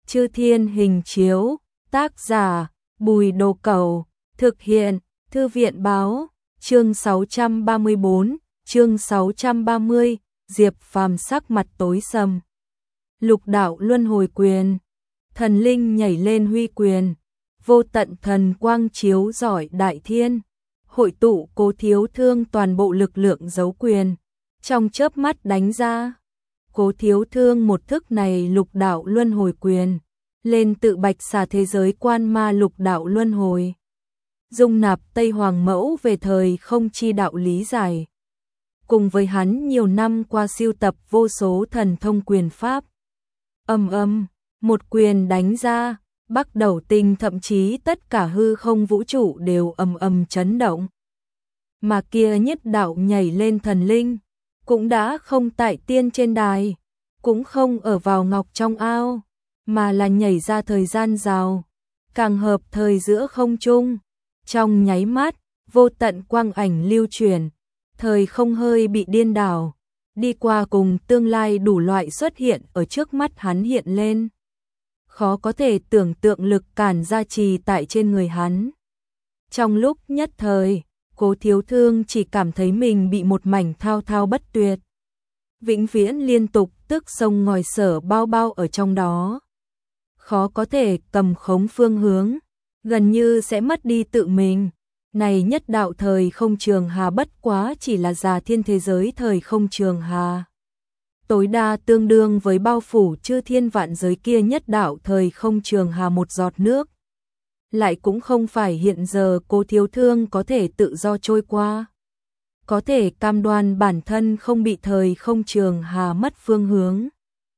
Chư Thiên Hình Chiếu, tác giả, Bùi Đồ Cẩu, thực hiện, Thư viện Báo, chương 634, chương 630, Diệp Phàm sắc mặt tối sầm. Lục đạo luân hồi quyền, thần linh nhảy lên huy quyền, vô tận thần quang chiếu rọi đại thiên, hội tụ Cố Thiếu Thương toàn bộ lực lượng giấu quyền, trong chớp mắt đánh ra. Cố Thiếu Thương một thức này lục đạo luân hồi quyền, lên tự bạch xà thế giới quan ma lục đạo luân hồi, dung nạp Tây Hoàng Mẫu về thời không chi đạo lý giải. Cùng với hắn nhiều năm qua siêu tập vô số thần thông quyền pháp. Một quyền đánh ra, Bắc Đầu Tinh thậm chí tất cả hư không vũ trụ đều chấn động. Mà kia nhất đạo nhảy lên thần linh, cũng đã không tại tiên trên đài, cũng không ở vào ngọc trong ao, mà là nhảy ra thời gian rào, càng hợp thời giữa không trung. Trong nháy mắt, vô tận quang ảnh lưu chuyển, thời không hơi bị điên đảo, đi qua cùng tương lai đủ loại xuất hiện ở trước mắt hắn hiện lên. Khó có thể tưởng tượng lực cản gia trì tại trên người hắn. Trong lúc nhất thời, Cố Thiếu Thương chỉ cảm thấy mình bị một mảnh thao thao bất tuyệt, vĩnh viễn liên tục tức sông ngòi sở bao bao ở trong đó. Khó có thể cầm khống phương hướng, gần như sẽ mất đi tự mình. Này nhất đạo thời không trường hà bất quá chỉ là già thiên thế giới thời không trường hà, tối đa tương đương với bao phủ chư thiên vạn giới kia nhất đạo thời không trường hà một giọt nước. Lại cũng không phải hiện giờ Cố Thiếu Thương có thể tự do trôi qua, có thể cam đoan bản thân không bị thời không trường hà mất phương hướng.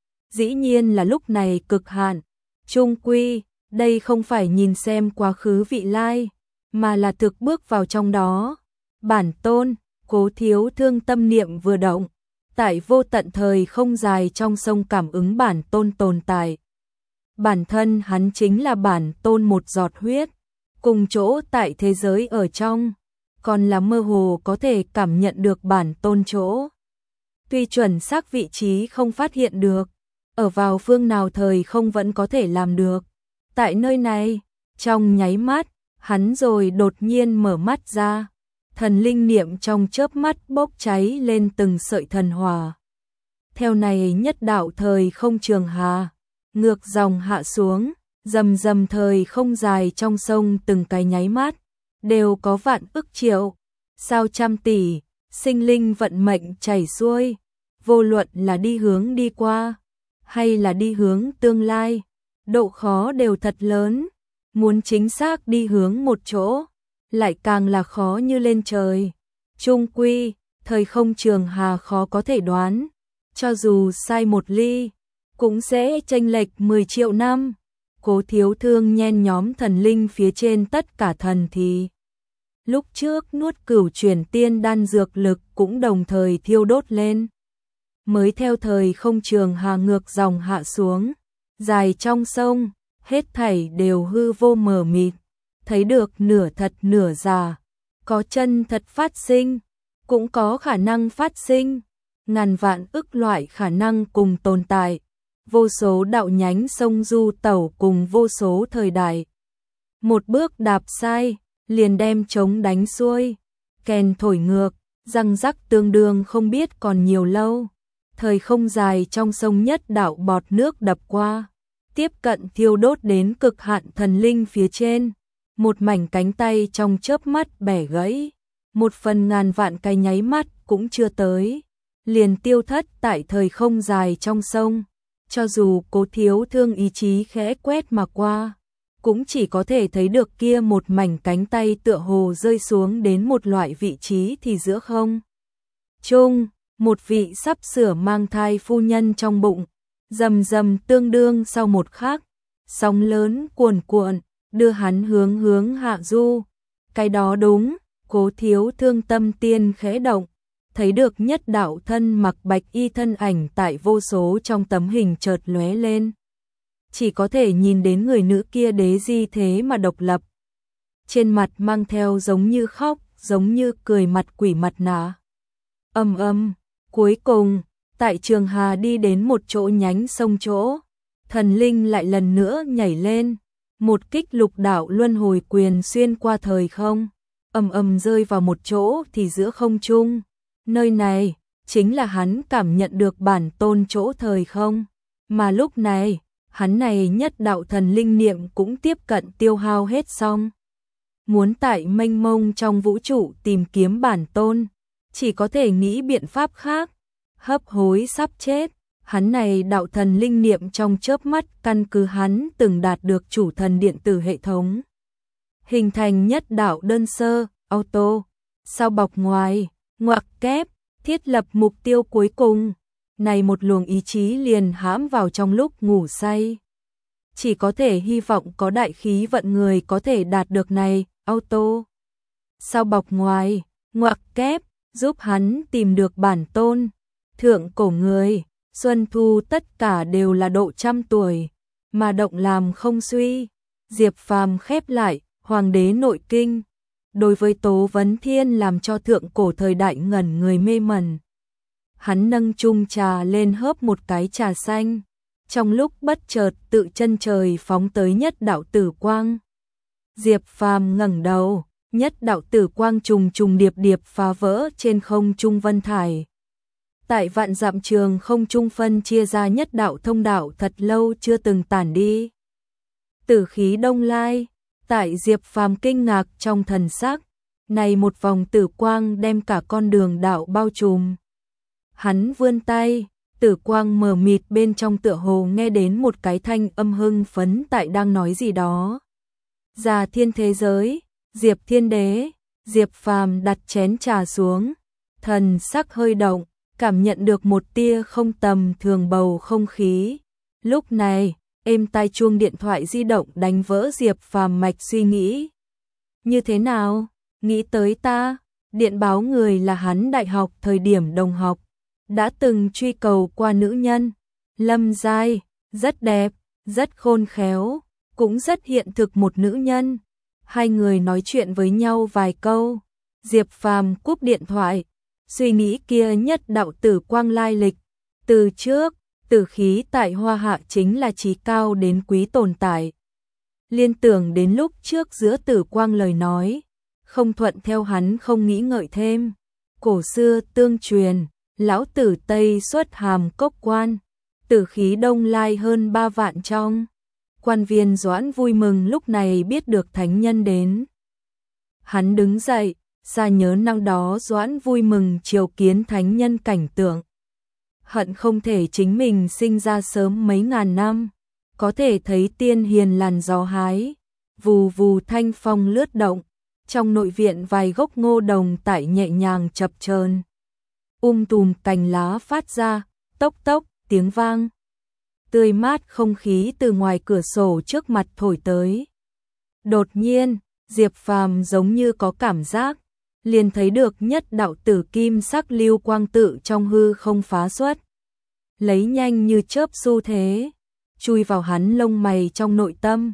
Dĩ nhiên là lúc này cực hạn, chung quy, đây không phải nhìn xem quá khứ vị lai, mà là thực bước vào trong đó. Bản tôn, Cố Thiếu Thương tâm niệm vừa động, tại vô tận thời không dài trong sông cảm ứng bản tôn tồn tại. Bản thân hắn chính là bản tôn một giọt huyết, cùng chỗ tại thế giới ở trong, còn là mơ hồ có thể cảm nhận được bản tôn chỗ. Tuy chuẩn xác vị trí không phát hiện được, ở vào phương nào thời không vẫn có thể làm được. Tại nơi này, trong nháy mắt, hắn rồi đột nhiên mở mắt ra, thần linh niệm trong chớp mắt bốc cháy lên từng sợi thần hỏa. Theo này nhất đạo thời không trường hà, ngược dòng hạ xuống, rầm rầm thời không dài trong sông từng cái nháy mắt, đều có vạn ức triệu, sao trăm tỷ, sinh linh vận mệnh chảy xuôi, vô luận là đi hướng đi qua, hay là đi hướng tương lai, độ khó đều thật lớn. Muốn chính xác đi hướng một chỗ, lại càng là khó như lên trời. Chung quy, thời không trường hà khó có thể đoán, cho dù sai một ly, cũng sẽ chênh lệch 10 triệu năm. Cố Thiếu Thương nhen nhóm thần linh phía trên tất cả thần thì. Lúc trước nuốt cửu chuyển tiên đan dược lực cũng đồng thời thiêu đốt lên. Mới theo thời không trường hà ngược dòng hạ xuống, dài trong sông, hết thảy đều hư vô mờ mịt, thấy được nửa thật nửa giả, có chân thật phát sinh, cũng có khả năng phát sinh, ngàn vạn ức loại khả năng cùng tồn tại, vô số đạo nhánh sông du tẩu cùng vô số thời đại. Một bước đạp sai, liền đem trống đánh xuôi, kèn thổi ngược, răng rắc tương đương không biết còn nhiều lâu. Thời không dài trong sông nhất đạo bọt nước đập qua, tiếp cận thiêu đốt đến cực hạn thần linh phía trên, một mảnh cánh tay trong chớp mắt bẻ gãy, một phần ngàn vạn cái nháy mắt cũng chưa tới, liền tiêu thất tại thời không dài trong sông. Cho dù Cố Thiếu Thương ý chí khẽ quét mà qua, cũng chỉ có thể thấy được kia một mảnh cánh tay tựa hồ rơi xuống đến một loại vị trí thì giữa không trung, một vị sắp sửa mang thai phu nhân trong bụng. Rầm rầm tương đương sau một khắc, sóng lớn cuồn cuộn, đưa hắn hướng hạ du. Cái đó đúng, Cố Thiếu Thương tâm tiên khẽ động, thấy được nhất đạo thân mặc bạch y thân ảnh tại vô số trong tấm hình chợt lóe lên. Chỉ có thể nhìn đến người nữ kia đế di thế mà độc lập. Trên mặt mang theo giống như khóc, giống như cười mặt quỷ mặt nạ. Cuối cùng, tại trường hà đi đến một chỗ nhánh sông chỗ, thần linh lại lần nữa nhảy lên, một kích lục đạo luân hồi quyền xuyên qua thời không, ầm ầm rơi vào một chỗ thì giữa không trung. Nơi này chính là hắn cảm nhận được bản tôn chỗ thời không, mà lúc này, hắn này nhất đạo thần linh niệm cũng tiếp cận tiêu hao hết xong. Muốn tại mênh mông trong vũ trụ tìm kiếm bản tôn, chỉ có thể nghĩ biện pháp khác, hấp hối sắp chết. Hắn này đạo thần linh niệm trong chớp mắt căn cứ hắn từng đạt được chủ thần điện tử hệ thống. Hình thành nhất đạo đơn sơ, auto, sau bọc ngoài, ngoặc kép, thiết lập mục tiêu cuối cùng. Này một luồng ý chí liền hãm vào trong lúc ngủ say. Chỉ có thể hy vọng có đại khí vận người có thể đạt được này, auto. Sau bọc ngoài, ngoặc kép, giúp hắn tìm được bản tôn. Thượng cổ người, xuân thu tất cả đều là độ trăm tuổi, mà động làm không suy. Diệp Phàm khép lại, Hoàng đế nội kinh. Đối với Tố Vấn Thiên làm cho thượng cổ thời đại ngẩn người mê mẩn. Hắn nâng chung trà lên hớp một cái trà xanh, trong lúc bất chợt tự chân trời phóng tới nhất đạo tử quang. Diệp Phàm ngẩng đầu, nhất đạo tử quang trùng trùng điệp điệp phá vỡ trên không trung vân thải. Tại vạn dặm trường không trung phân chia ra nhất đạo thông đạo thật lâu chưa từng tản đi. Tử khí đông lai, tại Diệp Phàm kinh ngạc trong thần sắc, này một vòng tử quang đem cả con đường đạo bao trùm. Hắn vươn tay, tử quang mờ mịt bên trong tựa hồ nghe đến một cái thanh âm hưng phấn tại đang nói gì đó. Già thiên thế giới, Diệp Thiên Đế, Diệp Phàm đặt chén trà xuống, thần sắc hơi động, cảm nhận được một tia không tầm thường bầu không khí. Lúc này, êm tai chuông điện thoại di động đánh vỡ Diệp Phàm mạch suy nghĩ. Như thế nào? Nghĩ tới ta, điện báo người là hắn đại học thời điểm đồng học, đã từng truy cầu qua nữ nhân, Lâm Giai, rất đẹp, rất khôn khéo, cũng rất hiện thực một nữ nhân. Hai người nói chuyện với nhau vài câu, Diệp Phàm cúp điện thoại, suy nghĩ kia nhất đạo tử quang lai lịch. Từ trước, tử khí tại Hoa Hạ chính là chí cao đến quý tồn tại. Liên tưởng đến lúc trước giữa tử quang lời nói, không thuận theo hắn không nghĩ ngợi thêm. Cổ xưa tương truyền, lão tử Tây xuất hàm cốc quan, tử khí đông lai hơn 3 vạn trong. Quan viên Doãn vui mừng lúc này biết được thánh nhân đến. Hắn đứng dậy, xa nhớ năm đó Doãn vui mừng triều kiến thánh nhân cảnh tượng. Hận không thể chính mình sinh ra sớm mấy ngàn năm, có thể thấy tiên hiền làn gió hái, vù vù thanh phong lướt động, trong nội viện vài gốc ngô đồng tại nhẹ nhàng chập chờn. Tùm cành lá phát ra, tốc tốc, tiếng vang. Tươi mát không khí từ ngoài cửa sổ trước mặt thổi tới. Đột nhiên, Diệp Phàm giống như có cảm giác, liền thấy được nhất đạo tử kim sắc lưu quang tự trong hư không phá xuất. Lấy nhanh như chớp xu thế, chui vào hắn lông mày trong nội tâm.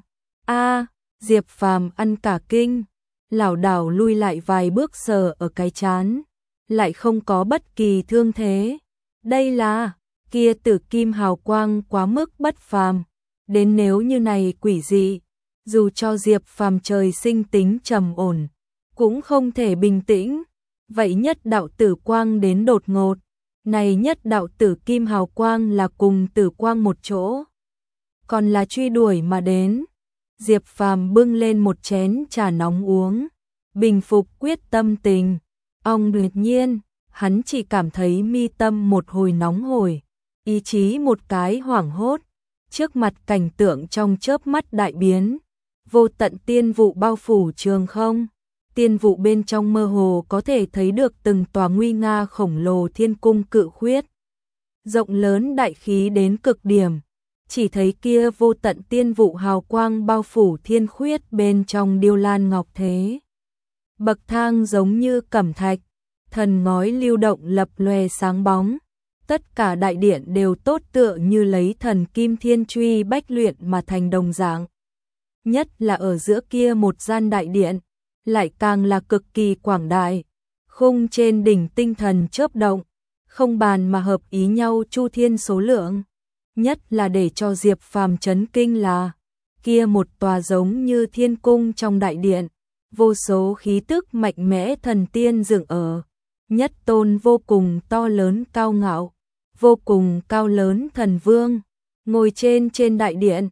Diệp Phàm ăn cả kinh, lảo đảo lui lại vài bước sờ ở cái trán, lại không có bất kỳ thương thế. Đây là, kia tử kim hào quang quá mức bất phàm, đến nếu như này quỷ dị, dù cho Diệp Phàm trời sinh tính trầm ổn, cũng không thể bình tĩnh. Vậy nhất đạo tử quang đến đột ngột, này nhất đạo tử kim hào quang là cùng tử quang một chỗ, còn là truy đuổi mà đến. Diệp Phàm bưng lên một chén trà nóng uống, bình phục quyết tâm tình. Đột nhiên, hắn chỉ cảm thấy mi tâm một hồi nóng hổi, ý chí một cái hoảng hốt, trước mặt cảnh tượng trong chớp mắt đại biến, vô tận tiên vụ bao phủ trường không. Tiên vụ bên trong mơ hồ có thể thấy được từng tòa nguy nga khổng lồ thiên cung cự khuyết. Rộng lớn đại khí đến cực điểm, chỉ thấy kia vô tận tiên vụ hào quang bao phủ thiên khuyết bên trong điêu lan ngọc thế. Bậc thang giống như cẩm thạch, thần ngói lưu động lập lòe sáng bóng. Tất cả đại điện đều tốt tựa như lấy thần kim thiên truy bách luyện mà thành đồng dạng. Nhất là ở giữa kia một gian đại điện, lại càng là cực kỳ quảng đại. Khung trên đỉnh tinh thần chớp động, không bàn mà hợp ý nhau chu thiên số lượng. nhất là để cho Diệp Phàm chấn kinh là kia một tòa giống như thiên cung trong đại điện, vô số khí tức mạnh mẽ thần tiên dựng ở, nhất tôn vô cùng to lớn cao ngạo, vô cùng cao lớn thần vương, ngồi trên đại điện.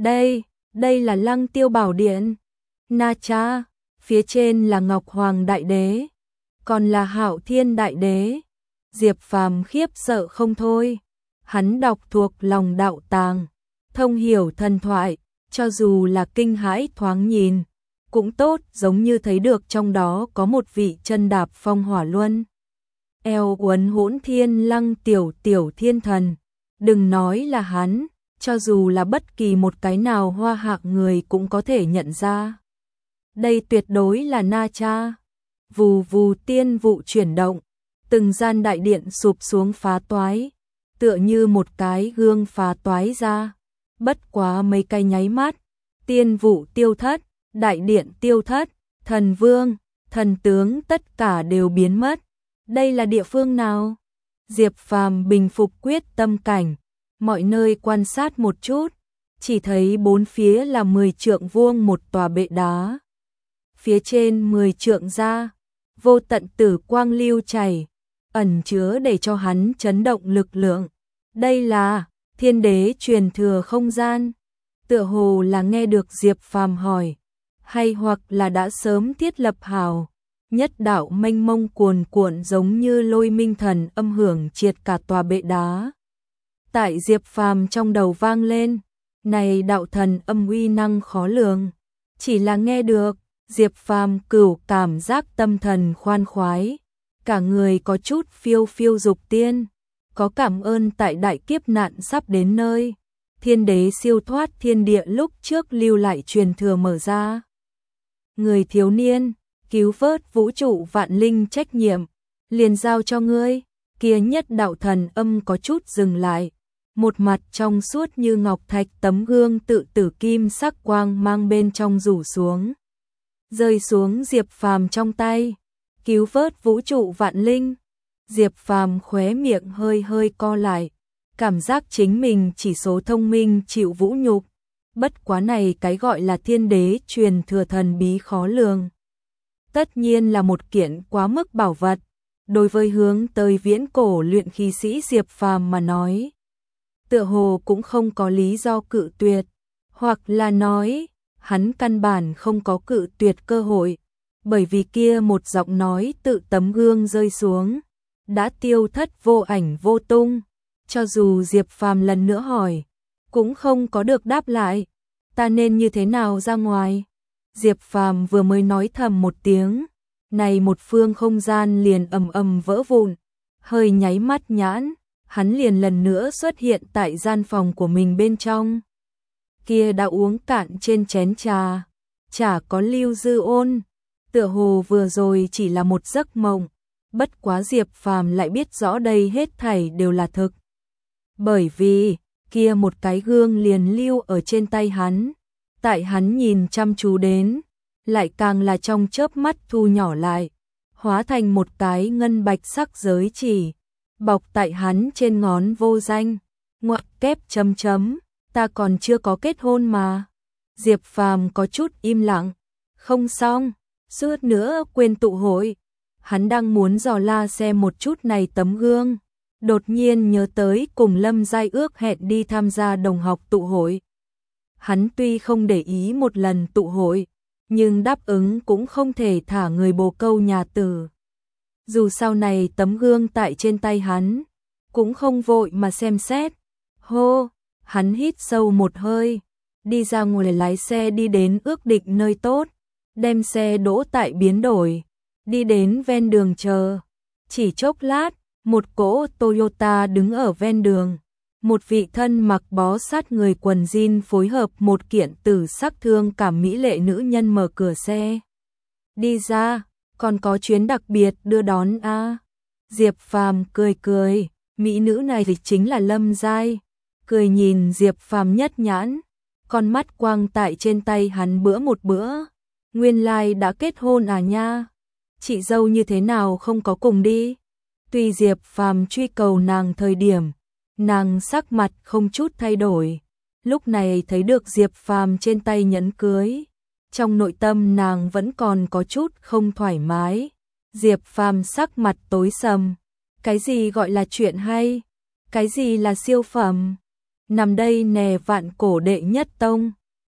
Đây là Lăng Tiêu Bảo Điện. Na cha, phía trên là Ngọc Hoàng Đại Đế, còn là Hạo Thiên Đại Đế. Diệp Phàm khiếp sợ không thôi. Hắn đọc thuộc lòng đạo tàng, thông hiểu thần thoại, cho dù là kinh hãi thoáng nhìn, cũng tốt, giống như thấy được trong đó có một vị chân đạp phong hỏa luân, eo uốn hỗn thiên lăng tiểu thiên thần. Đừng nói là hắn, cho dù là bất kỳ một cái nào hoa hạng người cũng có thể nhận ra. Đây tuyệt đối là Na Cha. Vù vù tiên vụ chuyển động, từng gian đại điện sụp xuống phá toái, tựa như một cái gương phá toái ra. Bất quá mấy cái nháy mắt, tiên vụ tiêu thất, đại điện tiêu thất, thần vương, thần tướng tất cả đều biến mất. Đây là địa phương nào? Diệp Phàm bình phục quyết tâm cảnh, mọi nơi quan sát một chút, chỉ thấy bốn phía là 10 trượng vuông một tòa bệ đá. Phía trên 10 trượng ra, vô tận tử quang lưu chảy, ẩn chứa để cho hắn chấn động lực lượng. Đây là Thiên Đế truyền thừa không gian. Tựa hồ là nghe được Diệp Phàm hỏi, hay hoặc là đã sớm thiết lập hào. Nhất đạo mênh mông cuồn cuộn giống như lôi minh thần âm hưởng triệt cả tòa bệ đá. Tại Diệp Phàm trong đầu vang lên, này đạo thần âm uy năng khó lường. Chỉ là nghe được, Diệp Phàm cửu cảm giác tâm thần khoan khoái, cả người có chút phiêu phiêu dục tiên, có cảm ơn tại đại kiếp nạn sắp đến nơi. Thiên Đế siêu thoát thiên địa lúc trước lưu lại truyền thừa mở ra. Người thiếu niên, cứu vớt vũ trụ vạn linh trách nhiệm, liền giao cho ngươi. Kia nhất đạo thần âm có chút dừng lại, một mặt trong suốt như ngọc thạch tấm gương tự tử kim sắc quang mang bên trong rủ xuống, rơi xuống Diệp Phàm trong tay. Cứu vớt vũ trụ vạn linh. Diệp Phàm khóe miệng hơi hơi co lại, cảm giác chính mình chỉ số thông minh chịu vũ nhục. Bất quá này cái gọi là Thiên Đế truyền thừa thần bí khó lường, tất nhiên là một kiện quá mức bảo vật. Đối với hướng tới viễn cổ luyện khí sĩ Diệp Phàm mà nói, tựa hồ cũng không có lý do cự tuyệt, hoặc là nói, hắn căn bản không có cự tuyệt cơ hội, bởi vì kia một giọng nói tự tấm gương rơi xuống, đã tiêu thất vô ảnh vô tung. Cho dù Diệp Phàm lần nữa hỏi, cũng không có được đáp lại. Ta nên như thế nào ra ngoài? Diệp Phàm vừa mới nói thầm một tiếng, này một phương không gian liền ầm ầm vỡ vụn, hơi nháy mắt nhãn, hắn liền lần nữa xuất hiện tại gian phòng của mình bên trong. Kia đã uống cạn trên chén trà, chả có lưu dư ôn, tựa hồ vừa rồi chỉ là một giấc mộng. Bất quá Diệp Phàm lại biết rõ đây hết thảy đều là thực. Bởi vì, kia một cái gương liền lưu ở trên tay hắn, tại hắn nhìn chăm chú đến, lại càng là trong chớp mắt thu nhỏ lại, hóa thành một cái ngân bạch sắc giới chỉ, bọc tại hắn trên ngón vô danh, ngoặc kép chấm chấm, ta còn chưa có kết hôn mà. Diệp Phàm có chút im lặng, không xong, suốt nữa quên tụ hội. Hắn đang muốn dò la xem một chút này tấm gương, đột nhiên nhớ tới cùng Lâm Giai ước hẹn đi tham gia đồng học tụ hội. Hắn tuy không để ý một lần tụ hội, nhưng đáp ứng cũng không thể thả người bồ câu nhà tử. Dù sau này tấm gương tại trên tay hắn, cũng không vội mà xem xét. Hô, hắn hít sâu một hơi, đi ra ngoài lái xe đi đến ước định nơi tốt, đem xe đỗ tại biến đổi, đi đến ven đường chờ. Chỉ chốc lát, một cỗ Toyota đứng ở ven đường. Một vị thân mặc bó sát người quần jean phối hợp một kiện tử sắc thương cảm mỹ lệ nữ nhân mở cửa xe. Đi ra, còn có chuyến đặc biệt đưa đón a. Diệp Phàm cười cười, mỹ nữ này thì chính là Lâm Giai. Cười nhìn Diệp Phàm nhất nhãn, con mắt quang tại trên tay hắn bữa một bữa. Nguyên lai đã kết hôn à nha, chị dâu như thế nào không có cùng đi. Tuy Diệp Phàm truy cầu nàng thời điểm, nàng sắc mặt không chút thay đổi, lúc này thấy được Diệp Phàm trên tay nhẫn cưới, trong nội tâm nàng vẫn còn có chút không thoải mái. Diệp Phàm sắc mặt tối sầm, cái gì gọi là chuyện hay, cái gì là siêu phẩm, nằm đây nè Vạn Cổ đệ nhất tông,